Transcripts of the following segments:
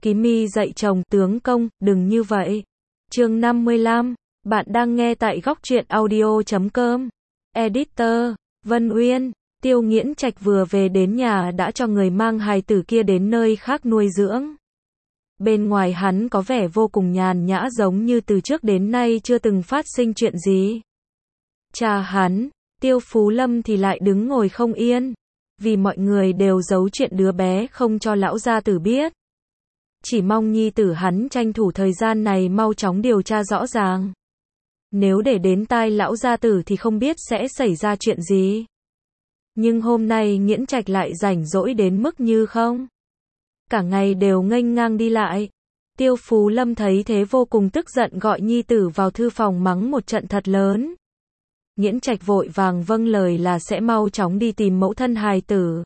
Ký Mi dạy chồng, tướng công, đừng như vậy. Chương 55, bạn đang nghe tại góc truyện audio.com. Editor, Vân Uyên. Tiêu Nghiễn Trạch vừa về đến nhà đã cho người mang hài tử kia đến nơi khác nuôi dưỡng. Bên ngoài hắn có vẻ vô cùng nhàn nhã, giống như từ trước đến nay chưa từng phát sinh chuyện gì. Cha hắn, Tiêu Phú Lâm thì lại đứng ngồi không yên, vì mọi người đều giấu chuyện đứa bé không cho lão gia tử biết. Chỉ mong nhi tử hắn tranh thủ thời gian này mau chóng điều tra rõ ràng. Nếu để đến tai lão gia tử thì không biết sẽ xảy ra chuyện gì. Nhưng hôm nay Nghiễn Trạch lại rảnh rỗi đến mức như không. Cả ngày đều nghênh ngang đi lại. Tiêu Phú Lâm thấy thế vô cùng tức giận, gọi nhi tử vào thư phòng mắng một trận thật lớn. Nghiễn Trạch vội vàng vâng lời là sẽ mau chóng đi tìm mẫu thân hài tử.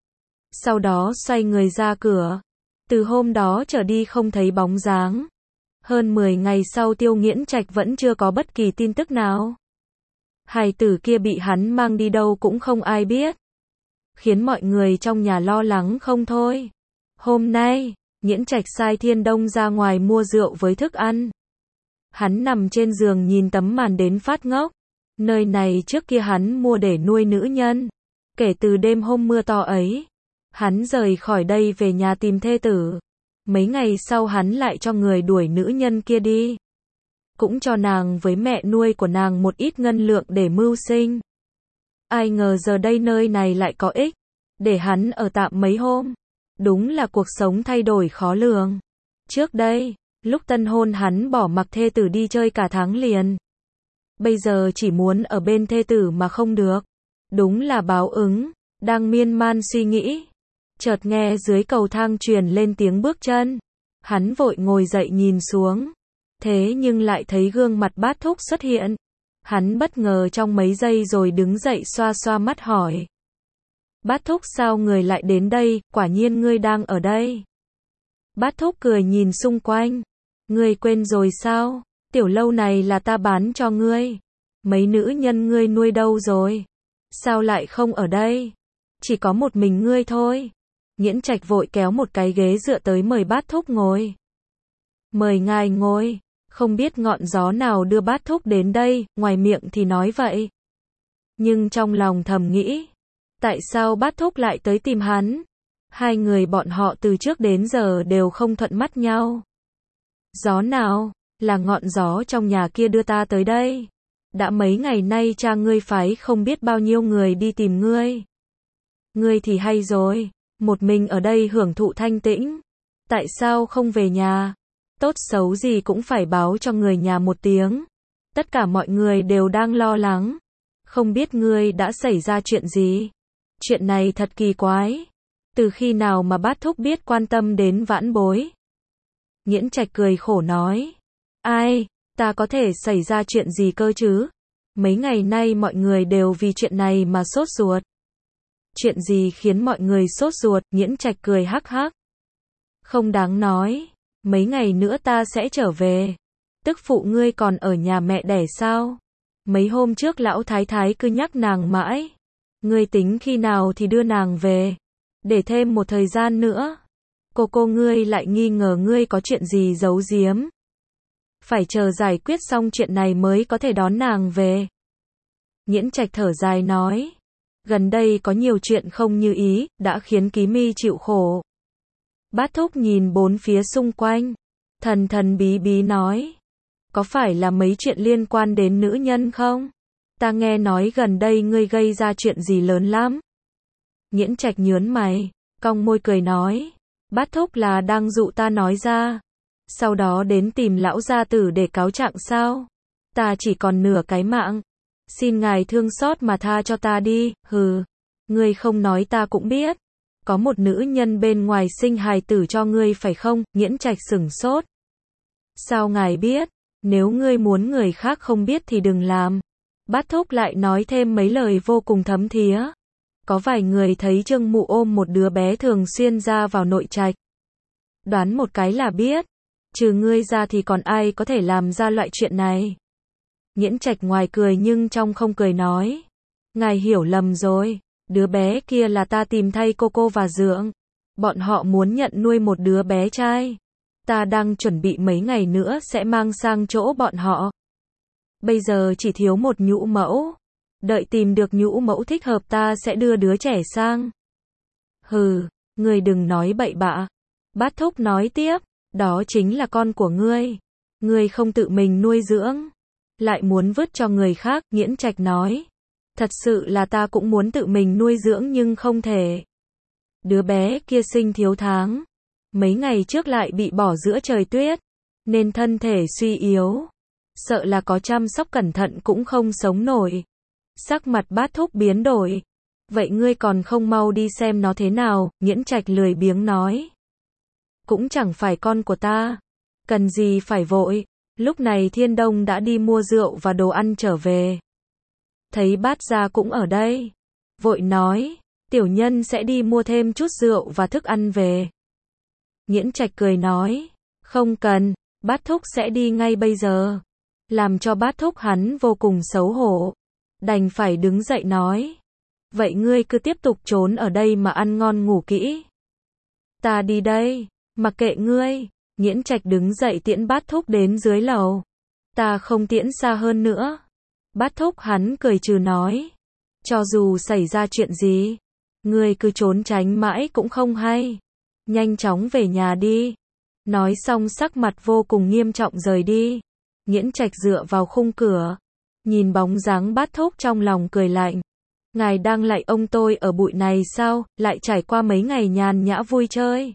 Sau đó xoay người ra cửa. Từ hôm đó trở đi không thấy bóng dáng. Hơn 10 ngày sau Tiêu Nghiễn Trạch vẫn chưa có bất kỳ tin tức nào. Hài tử kia bị hắn mang đi đâu cũng không ai biết, khiến mọi người trong nhà lo lắng không thôi. Hôm nay, Nghiễn Trạch sai Thiên Đông ra ngoài mua rượu với thức ăn. Hắn nằm trên giường nhìn tấm màn đến phát ngốc. Nơi này trước kia hắn mua để nuôi nữ nhân. Kể từ đêm hôm mưa to ấy, hắn rời khỏi đây về nhà tìm thê tử. Mấy ngày sau hắn lại cho người đuổi nữ nhân kia đi. Cũng cho nàng với mẹ nuôi của nàng một ít ngân lượng để mưu sinh. Ai ngờ giờ đây nơi này lại có ích, để hắn ở tạm mấy hôm. Đúng là cuộc sống thay đổi khó lường. Trước đây, lúc tân hôn hắn bỏ mặc thê tử đi chơi cả tháng liền. Bây giờ chỉ muốn ở bên thê tử mà không được. Đúng là báo ứng. Đang miên man suy nghĩ, chợt nghe dưới cầu thang truyền lên tiếng bước chân. Hắn vội ngồi dậy nhìn xuống. Thế nhưng lại thấy gương mặt Bát Thúc xuất hiện. Hắn bất ngờ trong mấy giây rồi đứng dậy xoa xoa mắt hỏi. Bát Thúc, sao người lại đến đây, quả nhiên ngươi đang ở đây. Bát Thúc cười nhìn xung quanh. Ngươi quên rồi sao, tiểu lâu này là ta bán cho ngươi. Mấy nữ nhân ngươi nuôi đâu rồi? Sao lại không ở đây? Chỉ có một mình ngươi thôi. Nghiễn Trạch vội kéo một cái ghế dựa tới mời Bát Thúc ngồi. Mời ngài ngồi. Không biết ngọn gió nào đưa Bát Thúc đến đây, ngoài miệng thì nói vậy. Nhưng trong lòng thầm nghĩ, tại sao Bát Thúc lại tới tìm hắn? Hai người bọn họ từ trước đến giờ đều không thuận mắt nhau. Gió nào? Là ngọn gió trong nhà kia đưa ta tới đây. Đã mấy ngày nay cha ngươi phái không biết bao nhiêu người đi tìm ngươi. Ngươi thì hay rồi, một mình ở đây hưởng thụ thanh tĩnh. Tại sao không về nhà? Tốt xấu gì cũng phải báo cho người nhà một tiếng. Tất cả mọi người đều đang lo lắng. Không biết ngươi đã xảy ra chuyện gì? Chuyện này thật kỳ quái. Từ khi nào mà Bát Thúc biết quan tâm đến vãn bối? Nghiễn Trạch cười khổ nói. Ai, ta có thể xảy ra chuyện gì cơ chứ? Mấy ngày nay mọi người đều vì chuyện này mà sốt ruột. Chuyện gì khiến mọi người sốt ruột? Nghiễn Trạch cười hắc hắc. Không đáng nói. Mấy ngày nữa ta sẽ trở về. Tức phụ ngươi còn ở nhà mẹ đẻ sao? Mấy hôm trước lão thái thái cứ nhắc nàng mãi. Ngươi tính khi nào thì đưa nàng về? Để thêm một thời gian nữa. Cô ngươi lại nghi ngờ ngươi có chuyện gì giấu giếm. Phải chờ giải quyết xong chuyện này mới có thể đón nàng về. Nghiễn Trạch thở dài nói. Gần đây có nhiều chuyện không như ý, đã khiến Ký Mi chịu khổ. Bát Thúc nhìn bốn phía xung quanh. Thần thần bí bí nói. Có phải là mấy chuyện liên quan đến nữ nhân không? Ta nghe nói gần đây ngươi gây ra chuyện gì lớn lắm. Nghiễn Trạch nhướng mày, cong môi cười nói. Bát Thúc là đang dụ ta nói ra. Sau đó đến tìm lão gia tử để cáo trạng sao? Ta chỉ còn nửa cái mạng. Xin ngài thương xót mà tha cho ta đi. Hừ, ngươi không nói ta cũng biết. Có một nữ nhân bên ngoài sinh hài tử cho ngươi phải không? Nghiễn Trạch sửng sốt. Sao ngài biết? Nếu ngươi muốn người khác không biết thì đừng làm. Bát Thúc lại nói thêm mấy lời vô cùng thấm thía. Có vài người thấy Trương Mụ ôm một đứa bé thường xuyên ra vào nội trạch. Đoán một cái là biết. Trừ ngươi ra thì còn ai có thể làm ra loại chuyện này? Nghiễn Trạch ngoài cười nhưng trong không cười nói. Ngài hiểu lầm rồi. Đứa bé kia là ta tìm thay cô và dưỡng. Bọn họ muốn nhận nuôi một đứa bé trai. Ta đang chuẩn bị mấy ngày nữa sẽ mang sang chỗ bọn họ. Bây giờ chỉ thiếu một nhũ mẫu. Đợi tìm được nhũ mẫu thích hợp ta sẽ đưa đứa trẻ sang. Hừ, ngươi đừng nói bậy bạ. Bát thúc nói tiếp, đó chính là con của ngươi. Ngươi không tự mình nuôi dưỡng, lại muốn vứt cho người khác, Nghiễn Trạch nói. Thật sự là ta cũng muốn tự mình nuôi dưỡng nhưng không thể. Đứa bé kia sinh thiếu tháng. Mấy ngày trước lại bị bỏ giữa trời tuyết, nên thân thể suy yếu. Sợ là có chăm sóc cẩn thận cũng không sống nổi. Sắc mặt Bát thúc biến đổi. Vậy ngươi còn không mau đi xem nó thế nào, Nghiễn Trạch lười biếng nói. Cũng chẳng phải con của ta. Cần gì phải vội. Lúc này Thiên Đông đã đi mua rượu và đồ ăn trở về. Thấy Bát gia cũng ở đây. Vội nói, tiểu nhân sẽ đi mua thêm chút rượu và thức ăn về. Nghiễn Trạch cười nói, không cần, Bát thúc sẽ đi ngay bây giờ. Làm cho Bát thúc hắn vô cùng xấu hổ. Đành phải đứng dậy nói. Vậy ngươi cứ tiếp tục trốn ở đây mà ăn ngon ngủ kỹ. Ta đi đây, mặc kệ ngươi. Nghiễn Trạch đứng dậy tiễn Bát thúc đến dưới lầu. Ta không tiễn xa hơn nữa. Bát thúc hắn cười trừ nói. Cho dù xảy ra chuyện gì, ngươi cứ trốn tránh mãi cũng không hay. Nhanh chóng về nhà đi. Nói xong sắc mặt vô cùng nghiêm trọng rời đi. Nghiễn Trạch dựa vào khung cửa, nhìn bóng dáng Bát thúc trong lòng cười lạnh. Ngài đang lạy ông tôi ở bụi này sao, lại trải qua mấy ngày nhàn nhã vui chơi.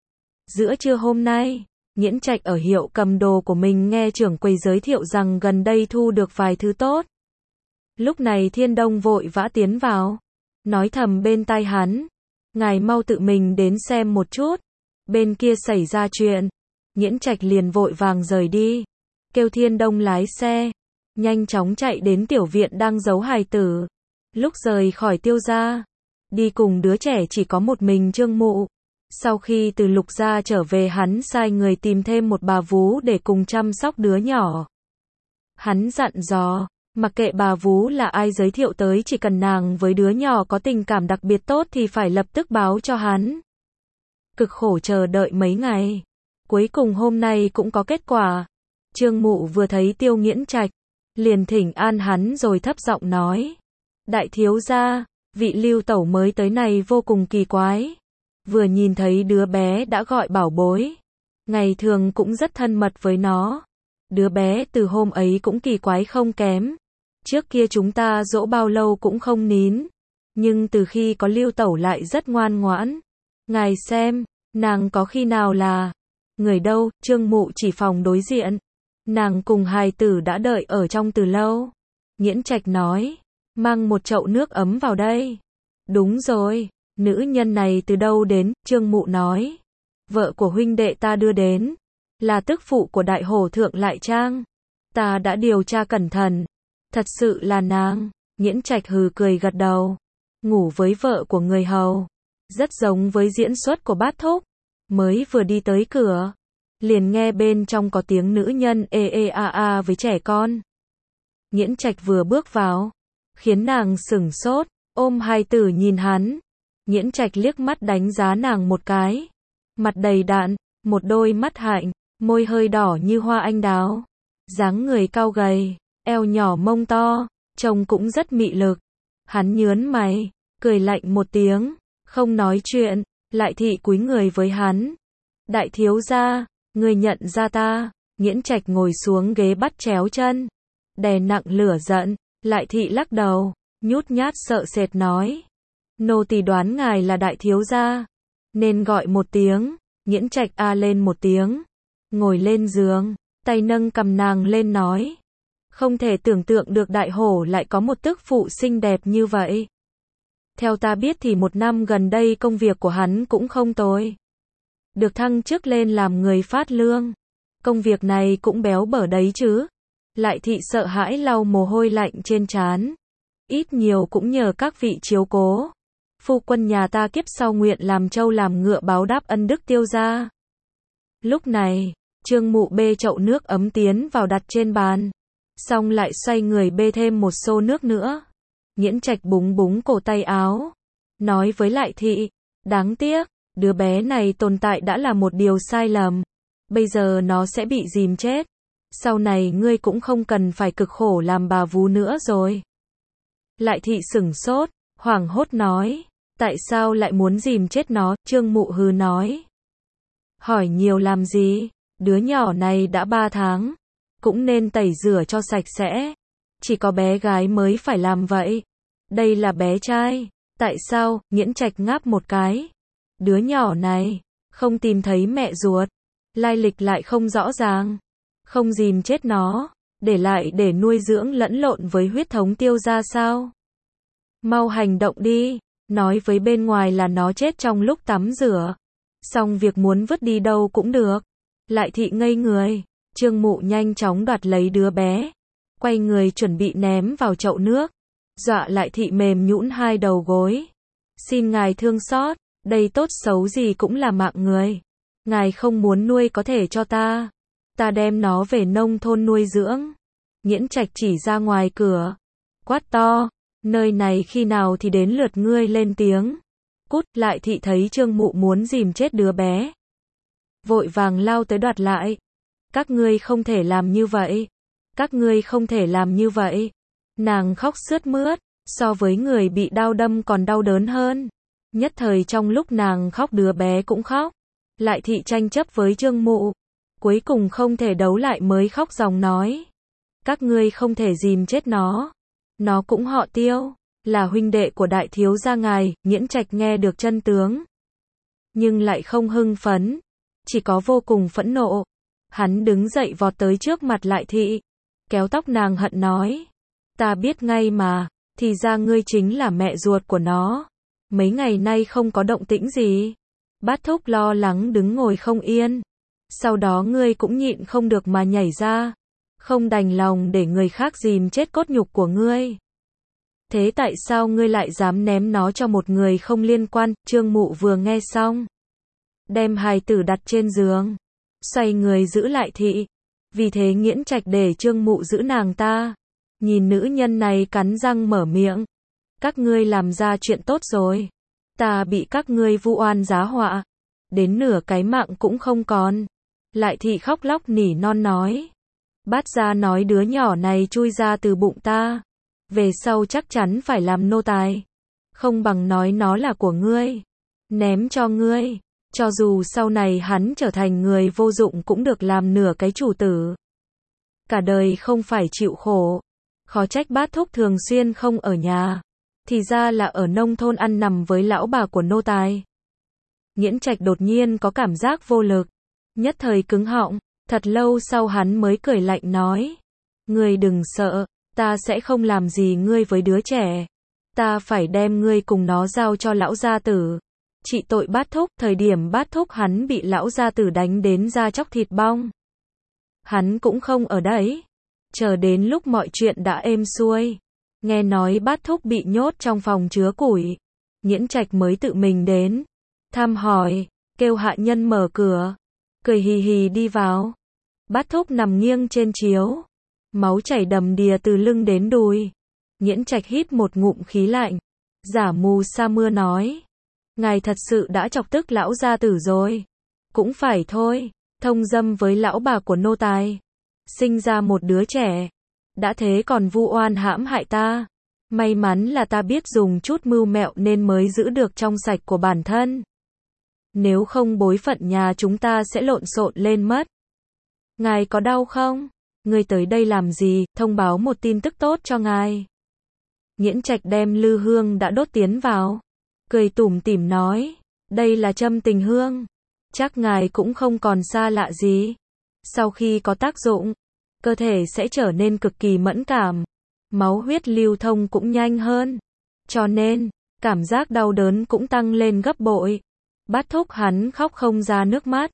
Giữa trưa hôm nay, Nghiễn Trạch ở hiệu cầm đồ của mình nghe trưởng quầy giới thiệu rằng gần đây thu được vài thứ tốt. Lúc này Thiên Đông vội vã tiến vào, nói thầm bên tai hắn. Ngài mau tự mình đến xem một chút. Bên kia xảy ra chuyện. Nghiễn Trạch liền vội vàng rời đi. Kêu Thiên Đông lái xe. Nhanh chóng chạy đến tiểu viện đang giấu hài tử. Lúc rời khỏi Tiêu gia, đi cùng đứa trẻ chỉ có một mình Trương Mụ. Sau khi từ Lục gia trở về hắn sai người tìm thêm một bà vú để cùng chăm sóc đứa nhỏ. Hắn dặn dò, mặc kệ bà vú là ai giới thiệu tới chỉ cần nàng với đứa nhỏ có tình cảm đặc biệt tốt thì phải lập tức báo cho hắn. Cực khổ chờ đợi mấy ngày. Cuối cùng hôm nay cũng có kết quả. Trương Mụ vừa thấy Tiêu Nghiễn Trạch, liền thỉnh an hắn rồi thấp giọng nói. Đại thiếu gia, vị Lưu tẩu mới tới này vô cùng kỳ quái. Vừa nhìn thấy đứa bé đã gọi bảo bối. Ngày thường cũng rất thân mật với nó. Đứa bé từ hôm ấy cũng kỳ quái không kém. Trước kia chúng ta dỗ bao lâu cũng không nín. Nhưng từ khi có Lưu tẩu lại rất ngoan ngoãn. Ngài xem, nàng có khi nào là... Người đâu, Trương Mụ chỉ phòng đối diện. Nàng cùng hài tử đã đợi ở trong từ lâu. Nghiễn Trạch nói, mang một chậu nước ấm vào đây. Đúng rồi, nữ nhân này từ đâu đến, Trương Mụ nói. Vợ của huynh đệ ta đưa đến. Là tức phụ của đại hổ thượng Lại Trang. Ta đã điều tra cẩn thận. Thật sự là nàng. Nghiễn Trạch hừ cười gật đầu. Ngủ với vợ của người hầu. Rất giống với diễn xuất của Bát thúc. Mới vừa đi tới cửa, liền nghe bên trong có tiếng nữ nhân ê ê a a với trẻ con. Nghiễn Trạch vừa bước vào, khiến nàng sửng sốt, ôm hài tử nhìn hắn. Nghiễn Trạch liếc mắt đánh giá nàng một cái. Mặt đầy đặn, một đôi mắt hạnh, môi hơi đỏ như hoa anh đào. Dáng người cao gầy, eo nhỏ mông to, trông cũng rất mị lực. Hắn nhớn mày, cười lạnh một tiếng, không nói chuyện, lại thị cúi người với hắn. Đại thiếu gia, ngươi nhận ra ta. Nghiễn Trạch ngồi xuống ghế bắt chéo chân, đè nặng lửa giận. Lại thị lắc đầu, nhút nhát sợ sệt nói. Nô tỳ đoán ngài là đại thiếu gia, nên gọi một tiếng. Nghiễn Trạch a lên một tiếng, ngồi lên giường, tay nâng cầm nàng lên nói. Không thể tưởng tượng được đại hổ lại có một tức phụ xinh đẹp như vậy. Theo ta biết thì một năm gần đây công việc của hắn cũng không tồi. Được thăng chức lên làm người phát lương. Công việc này cũng béo bở đấy chứ. Lại thị sợ hãi lau mồ hôi lạnh trên trán. Ít nhiều cũng nhờ các vị chiếu cố. Phu quân nhà ta kiếp sau nguyện làm trâu làm ngựa báo đáp ân đức Tiêu gia. Lúc này, Trương Mụ bê chậu nước ấm tiến vào đặt trên bàn. Xong lại xoay người bê thêm một xô nước nữa. Nghiễn Trạch búng búng cổ tay áo. Nói với Lại thị, đáng tiếc, đứa bé này tồn tại đã là một điều sai lầm. bây giờ nó sẽ bị dìm chết. Sau này ngươi cũng không cần phải cực khổ làm bà vú nữa rồi. Lại thị sửng sốt, hoảng hốt nói, tại sao lại muốn dìm chết nó, Trương Mụ hừ nói. Hỏi nhiều làm gì, đứa nhỏ này đã 3 tháng, cũng nên tẩy rửa cho sạch sẽ. Chỉ có bé gái mới phải làm vậy. Đây là bé trai. Tại sao? Nghiễn Trạch ngáp một cái. Đứa nhỏ này, không tìm thấy mẹ ruột. Lai lịch lại không rõ ràng. Không dìm chết nó, để lại để nuôi dưỡng lẫn lộn với huyết thống Tiêu gia sao? Mau hành động đi. Nói với bên ngoài là nó chết trong lúc tắm rửa. Xong việc muốn vứt đi đâu cũng được. Lại thị ngây người. Trương Mụ nhanh chóng đoạt lấy đứa bé. Quay người chuẩn bị ném vào chậu nước. Dọa Lại thị mềm nhũn 2 đầu gối. Xin ngài thương xót, đây tốt xấu gì cũng là mạng người. Ngài không muốn nuôi có thể cho ta. Ta đem nó về nông thôn nuôi dưỡng. Nghiễn Trạch chỉ ra ngoài cửa. Quát to, nơi này khi nào thì đến lượt ngươi lên tiếng. Cút. Lại thị thấy Trương Mụ muốn dìm chết đứa bé. Vội vàng lao tới đoạt lại. Các ngươi không thể làm như vậy. Các ngươi không thể làm như vậy. Nàng khóc sướt mướt, so với người bị đao đâm còn đau đớn hơn. Nhất thời trong lúc nàng khóc đứa bé cũng khóc. Lại thị tranh chấp với Trương Mụ. Cuối cùng không thể đấu lại mới khóc ròng nói. Các ngươi không thể dìm chết nó. Nó cũng họ Tiêu, là huynh đệ của đại thiếu gia ngài. Nghiễn Trạch nghe được chân tướng. Nhưng lại không hưng phấn. Chỉ có vô cùng phẫn nộ. Hắn đứng dậy vọt tới trước mặt Lại thị. Kéo tóc nàng hận nói. Ta biết ngay mà, thì ra ngươi chính là mẹ ruột của nó. Mấy ngày nay không có động tĩnh gì. Bát Thúc lo lắng đứng ngồi không yên. Sau đó ngươi cũng nhịn không được mà nhảy ra. Không đành lòng để người khác dìm chết cốt nhục của ngươi. Thế tại sao ngươi lại dám ném nó cho một người không liên quan? Trương Mụ vừa nghe xong, đem hài tử đặt trên giường, xoay người giữ Lại thị. Vì thế Nghiễn Trạch để Trương Mụ giữ nàng ta. Nhìn nữ nhân này cắn răng mở miệng. Các ngươi làm ra chuyện tốt rồi. Ta bị các ngươi vu oan giá họa. Đến nửa cái mạng cũng không còn. Lại thị khóc lóc nỉ non nói. Bát gia nói đứa nhỏ này chui ra từ bụng ta. Về sau chắc chắn phải làm nô tài. Không bằng nói nó là của ngươi. Ném cho ngươi. Cho dù sau này hắn trở thành người vô dụng cũng được làm nửa cái chủ tử. Cả đời không phải chịu khổ. Khó trách Bát Thúc thường xuyên không ở nhà. Thì ra là ở nông thôn ăn nằm với lão bà của nô tài. Nghiễn Trạch đột nhiên có cảm giác vô lực. Nhất thời cứng họng. Thật lâu sau hắn mới cười lạnh nói. Ngươi đừng sợ. Ta sẽ không làm gì ngươi với đứa trẻ. Ta phải đem ngươi cùng nó giao cho lão gia tử. Trị tội Bát Thúc. Thời điểm Bát Thúc hắn bị lão gia tử đánh đến da chóc thịt bong. Hắn cũng không ở đấy. Chờ đến lúc mọi chuyện đã êm xuôi. Nghe nói Bát Thúc bị nhốt trong phòng chứa củi. Nghiễn Trạch mới tự mình đến. Thăm hỏi. Kêu hạ nhân mở cửa. Cười hì hì đi vào. Bát Thúc nằm nghiêng trên chiếu. Máu chảy đầm đìa từ lưng đến đùi. Nghiễn Trạch hít một ngụm khí lạnh. Giả mù sa mưa nói. Ngài thật sự đã chọc tức lão gia tử rồi. Cũng phải thôi. Thông dâm với lão bà của nô tài. Sinh ra một đứa trẻ. Đã thế còn vu oan hãm hại ta. May mắn là ta biết dùng chút mưu mẹo nên mới giữ được trong sạch của bản thân. Nếu không bối phận nhà chúng ta sẽ lộn xộn lên mất. Ngài có đau không? Ngươi tới đây làm gì? Thông báo một tin tức tốt cho ngài. Nghiễn Trạch đem lư hương đã đốt tiến vào. Cười tủm tỉm nói. Đây là châm tình hương. Chắc ngài cũng không còn xa lạ gì. Sau khi có tác dụng, cơ thể sẽ trở nên cực kỳ mẫn cảm. Máu huyết lưu thông cũng nhanh hơn. Cho nên, cảm giác đau đớn cũng tăng lên gấp bội. Bát Thúc hắn khóc không ra nước mắt.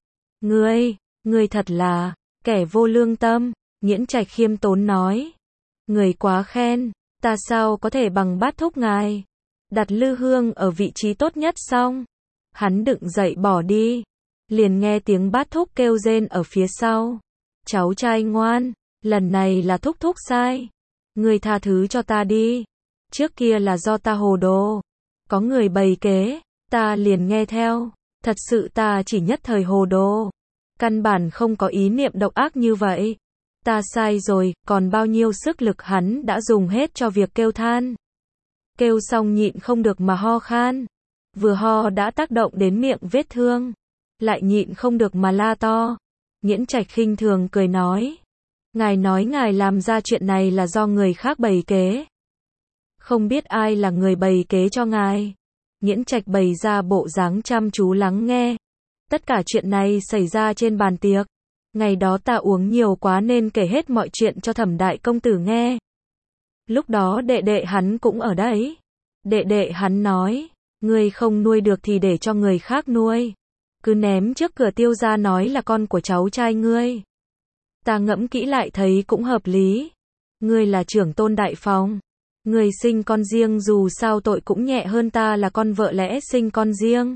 Ngươi thật là kẻ vô lương tâm. Nghiễn Trạch khiêm tốn nói. Người quá khen, ta sao có thể bằng Bát Thúc ngài. Đặt lư hương ở vị trí tốt nhất xong. Hắn đựng dậy bỏ đi. Liền nghe tiếng Bát Thúc kêu rên ở phía sau. Cháu trai ngoan, lần này là Thúc Thúc sai. Ngươi tha thứ cho ta đi. Trước kia là do ta hồ đồ. Có người bày kế, ta liền nghe theo. Thật sự ta chỉ nhất thời hồ đồ. Căn bản không có ý niệm độc ác như vậy. Ta sai rồi, còn bao nhiêu sức lực hắn đã dùng hết cho việc kêu than. Kêu xong nhịn không được mà ho khan. Vừa ho đã tác động đến miệng vết thương. Lại nhịn không được mà la to. Nghiễn Trạch khinh thường cười nói. Ngài nói ngài làm ra chuyện này là do người khác bày kế. Không biết ai là người bày kế cho ngài. Nghiễn Trạch bày ra bộ dáng chăm chú lắng nghe. Tất cả chuyện này xảy ra trên bàn tiệc. Ngày đó ta uống nhiều quá nên kể hết mọi chuyện cho Thẩm đại công tử nghe. Lúc đó đệ đệ hắn cũng ở đấy. Đệ đệ hắn nói, ngươi không nuôi được thì để cho người khác nuôi. Cứ ném trước cửa Tiêu gia nói là con của cháu trai ngươi. Ta ngẫm kỹ lại thấy cũng hợp lý. Ngươi là trưởng tôn đại phòng. Ngươi sinh con riêng dù sao tội cũng nhẹ hơn ta là con vợ lẽ sinh con riêng.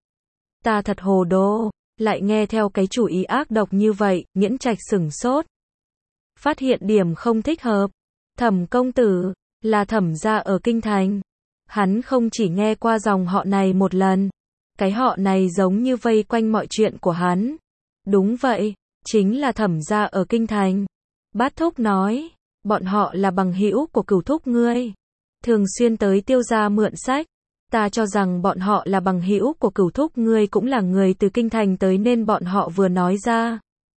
Ta thật hồ đồ, lại nghe theo cái chủ ý ác độc như vậy, Nghiễn Trạch sửng sốt. Phát hiện điểm không thích hợp. Thẩm công tử, là Thẩm gia ở Kinh Thành. Hắn không chỉ nghe qua dòng họ này một lần. Cái họ này giống như vây quanh mọi chuyện của hắn. Đúng vậy, chính là Thẩm gia ở Kinh Thành. Bát thúc nói, bọn họ là bằng hữu của Cửu thúc ngươi. Thường xuyên tới Tiêu gia mượn sách. Ta cho rằng bọn họ là bằng hữu của Cửu thúc ngươi cũng là người từ Kinh Thành tới nên bọn họ vừa nói ra.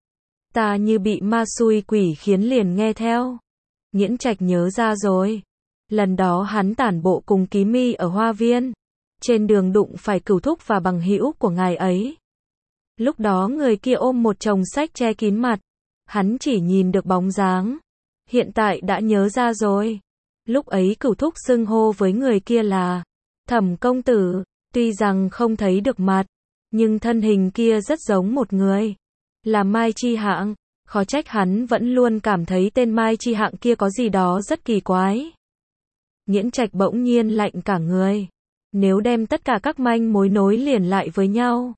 Ta như bị ma xui quỷ khiến liền nghe theo. Nghiễn Trạch nhớ ra rồi. Lần đó hắn tản bộ cùng Ký Mi ở hoa viên. Trên đường đụng phải Cửu thúc và bằng hữu của ngài ấy. Lúc đó người kia ôm một chồng sách che kín mặt. Hắn chỉ nhìn được bóng dáng. Hiện tại đã nhớ ra rồi. Lúc ấy Cửu thúc xưng hô với người kia là Thẩm công tử, tuy rằng không thấy được mặt, nhưng thân hình kia rất giống một người. Là Mai Chi Hạng, khó trách hắn vẫn luôn cảm thấy tên Mai Chi Hạng kia có gì đó rất kỳ quái. Nghiễn Trạch bỗng nhiên lạnh cả người. Nếu đem tất cả các manh mối nối liền lại với nhau,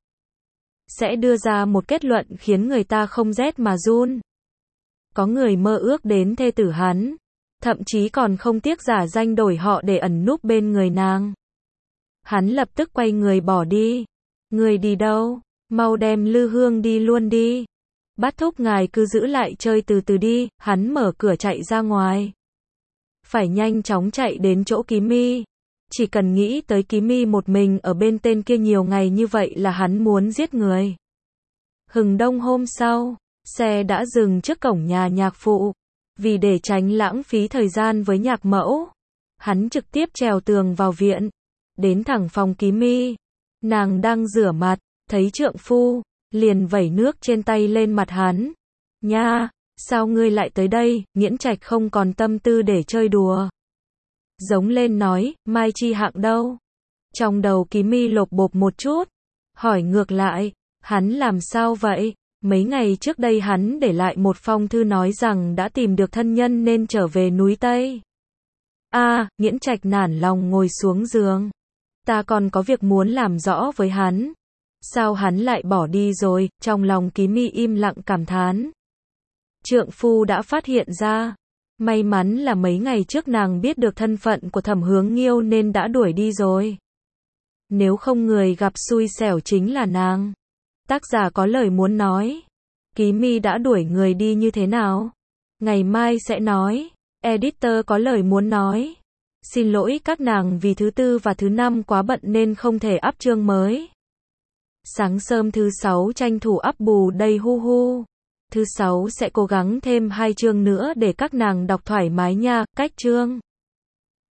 sẽ đưa ra một kết luận khiến người ta không rét mà run. Có người mơ ước đến thê tử hắn, thậm chí còn không tiếc giả danh đổi họ để ẩn núp bên người nàng. Hắn lập tức quay người bỏ đi. Người đi đâu? Mau đem Lư Hương đi luôn đi. Bát thúc ngài cứ giữ lại chơi từ từ đi. Hắn mở cửa chạy ra ngoài. Phải nhanh chóng chạy đến chỗ Ký Mi. Chỉ cần nghĩ tới Ký Mi một mình ở bên tên kia nhiều ngày như vậy là hắn muốn giết người. Hừng đông hôm sau, xe đã dừng trước cổng nhà nhạc phụ. Vì để tránh lãng phí thời gian với nhạc mẫu, hắn trực tiếp trèo tường vào viện. Đến thẳng phòng Ký Mi. Nàng đang rửa mặt, thấy trượng phu, liền vẩy nước trên tay lên mặt hắn. Nha, sao ngươi lại tới đây? Nghiễn Trạch không còn tâm tư để chơi đùa. Giống lên nói, Mai Chi Hạng đâu? Trong đầu Ký Mi lộp bộp một chút. Hỏi ngược lại, hắn làm sao vậy? Mấy ngày trước đây hắn để lại một phong thư nói rằng đã tìm được thân nhân nên trở về núi Tây. Nghiễn Trạch nản lòng ngồi xuống giường. Ta còn có việc muốn làm rõ với hắn. Sao hắn lại bỏ đi rồi? Trong lòng Ký Mi im lặng cảm thán. Trượng phu đã phát hiện ra. May mắn là mấy ngày trước nàng biết được thân phận của Thẩm Hướng Nghiêu nên đã đuổi đi rồi. Nếu không người gặp xui xẻo chính là nàng. Tác giả có lời muốn nói. Ký Mi đã đuổi người đi như thế nào? Ngày mai sẽ nói. Editor có lời muốn nói. Xin lỗi các nàng vì thứ tư và thứ năm quá bận nên không thể up chương mới. Sáng sớm thứ sáu tranh thủ up bù đây hu hu. Thứ sáu sẽ cố gắng thêm 2 chương nữa để các nàng đọc thoải mái nha. Cách chương